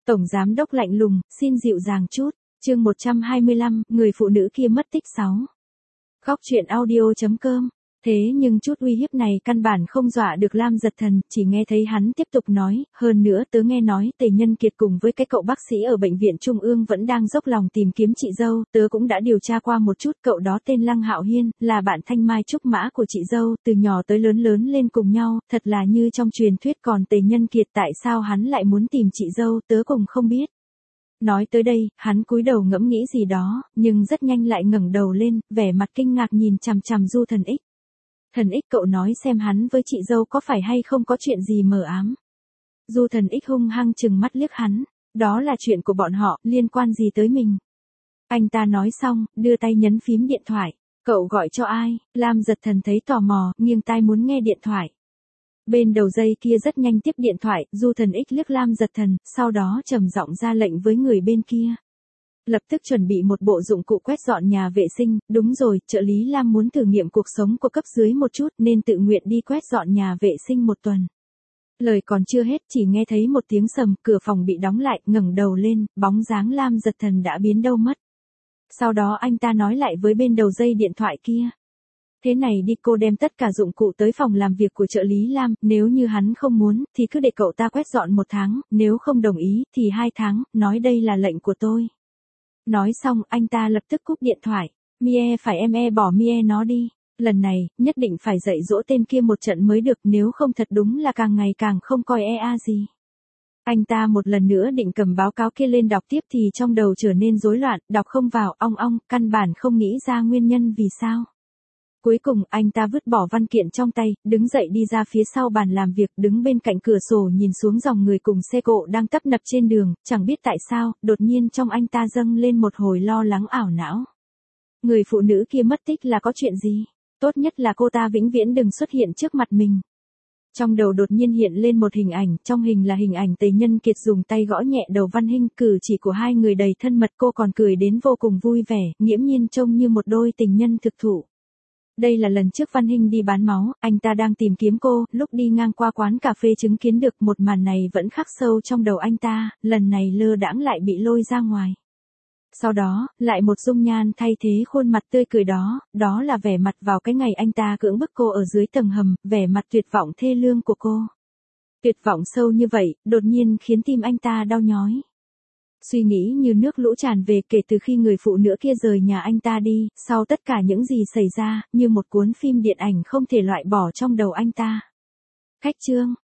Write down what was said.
Tổng giám đốc lạnh lùng, xin dịu dàng chút. Chương 125, người phụ nữ kia mất tích 6. Góc truyện audio.com. Thế nhưng chút uy hiếp này căn bản không dọa được Lam Giật Thần, chỉ nghe thấy hắn tiếp tục nói, hơn nữa tớ nghe nói Tề Nhân Kiệt cùng với cái cậu bác sĩ ở bệnh viện Trung ương vẫn đang dốc lòng tìm kiếm chị dâu, tớ cũng đã điều tra qua một chút, cậu đó tên Lăng Hạo Hiên, là bạn thanh mai trúc mã của chị dâu, từ nhỏ tới lớn lớn lên cùng nhau, thật là như trong truyền thuyết. Còn Tề Nhân Kiệt tại sao hắn lại muốn tìm chị dâu, tớ cũng không biết. Nói tới đây, hắn cúi đầu ngẫm nghĩ gì đó, nhưng rất nhanh lại ngẩng đầu lên, vẻ mặt kinh ngạc nhìn chằm chằm Du Thần Ích. Thần Ích, cậu nói xem hắn với chị dâu có phải hay không có chuyện gì mờ ám. Du Thần Ích hung hăng chừng mắt liếc hắn, đó là chuyện của bọn họ, liên quan gì tới mình. Anh ta nói xong, đưa tay nhấn phím điện thoại. Cậu gọi cho ai? Lam Giật Thần thấy tò mò, nghiêng tai muốn nghe điện thoại. Bên đầu dây kia rất nhanh tiếp điện thoại, Du Thần Ích liếc Lam Giật Thần, sau đó trầm giọng ra lệnh với người bên kia. Lập tức chuẩn bị một bộ dụng cụ quét dọn nhà vệ sinh, đúng rồi, trợ lý Lam muốn thử nghiệm cuộc sống của cấp dưới một chút nên tự nguyện đi quét dọn nhà vệ sinh một tuần. Lời còn chưa hết chỉ nghe thấy một tiếng sầm, cửa phòng bị đóng lại, ngẩng đầu lên, bóng dáng Lam Giật Thần đã biến đâu mất. Sau đó anh ta nói lại với bên đầu dây điện thoại kia. Thế này đi, cô đem tất cả dụng cụ tới phòng làm việc của trợ lý Lam, nếu như hắn không muốn, thì cứ để cậu ta quét dọn 1 tháng, nếu không đồng ý, thì 2 tháng, nói đây là lệnh của tôi. Nói xong, anh ta lập tức cúp điện thoại. Mie phải bỏ Mie nó đi. Lần này, nhất định phải dạy dỗ tên kia một trận mới được, nếu không thật đúng là càng ngày càng không coi gì. Anh ta một lần nữa định cầm báo cáo kia lên đọc tiếp thì trong đầu trở nên rối loạn, đọc không vào, ong, căn bản không nghĩ ra nguyên nhân vì sao. Cuối cùng, anh ta vứt bỏ văn kiện trong tay, đứng dậy đi ra phía sau bàn làm việc, đứng bên cạnh cửa sổ nhìn xuống dòng người cùng xe cộ đang tấp nập trên đường, chẳng biết tại sao, đột nhiên trong anh ta dâng lên một hồi lo lắng ảo não. Người phụ nữ kia mất tích là có chuyện gì? Tốt nhất là cô ta vĩnh viễn đừng xuất hiện trước mặt mình. Trong đầu đột nhiên hiện lên một hình ảnh, trong hình là hình ảnh Tề Nhân Kiệt dùng tay gõ nhẹ đầu Văn Hinh, cử chỉ của hai người đầy thân mật, cô còn cười đến vô cùng vui vẻ, nghiễm nhiên trông như một đôi tình nhân thực thụ. Đây là lần trước Văn Hinh đi bán máu, anh ta đang tìm kiếm cô, lúc đi ngang qua quán cà phê chứng kiến được một màn này vẫn khắc sâu trong đầu anh ta, lần này lơ đãng lại bị lôi ra ngoài. Sau đó, lại một dung nhan thay thế khuôn mặt tươi cười đó, đó là vẻ mặt vào cái ngày anh ta cưỡng bức cô ở dưới tầng hầm, vẻ mặt tuyệt vọng thê lương của cô. Tuyệt vọng sâu như vậy, đột nhiên khiến tim anh ta đau nhói. Suy nghĩ như nước lũ tràn về kể từ khi người phụ nữ kia rời nhà anh ta đi, sau tất cả những gì xảy ra, như một cuốn phim điện ảnh không thể loại bỏ trong đầu anh ta. Khách trương,